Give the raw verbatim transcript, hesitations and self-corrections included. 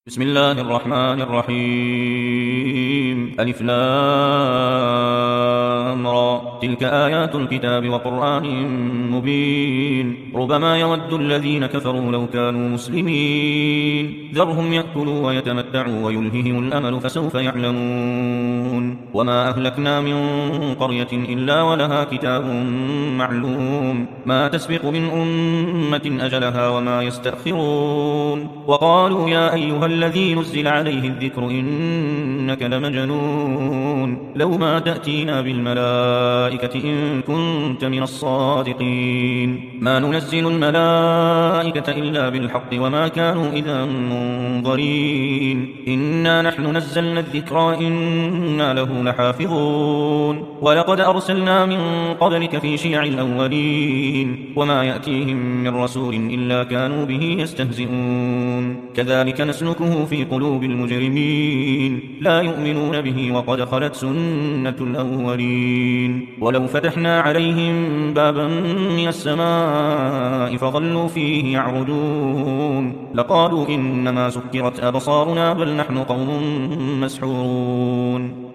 بسم الله الرحمن الرحيم ألف لام را تلك آيات الكتاب وقرآن مبين ربما يود الذين كفروا لو كانوا مسلمين ذرهم يأكلوا ويتمتعوا ويلههم الأمل فسوف يعلمون وما أهلكنا من قرية إلا ولها كتاب معلوم ما تسبق من أمة أجلها وما يستأخرون وقالوا يا أيها الذي نزل عليه الذكر إنك لمجنون لو ما تأتينا بالملائكة إن كنت من الصادقين ما ننزل الملائكة إلا بالحق وما كانوا إذا منظرين إنا نحن نزلنا الذكر إنا له لحافظون ولقد أرسلنا من قبلك في شيع الأولين وما يأتيهم من رسول إلا كانوا به يستهزئون كذلك نسلكه في قلوب المجرمين لا يؤمنون به وقد خلت سنة الأولين ولو فتحنا عليهم بابا من السماء فظلوا فيه يعرجون لقالوا إنما سكرت أبصارنا بل نحن قوم مسحورون